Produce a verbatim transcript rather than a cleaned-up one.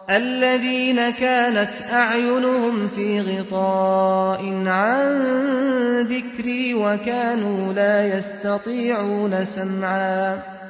الذين كانت أعينهم في غطاء عن ذكري وكانوا لا يستطيعون سمعا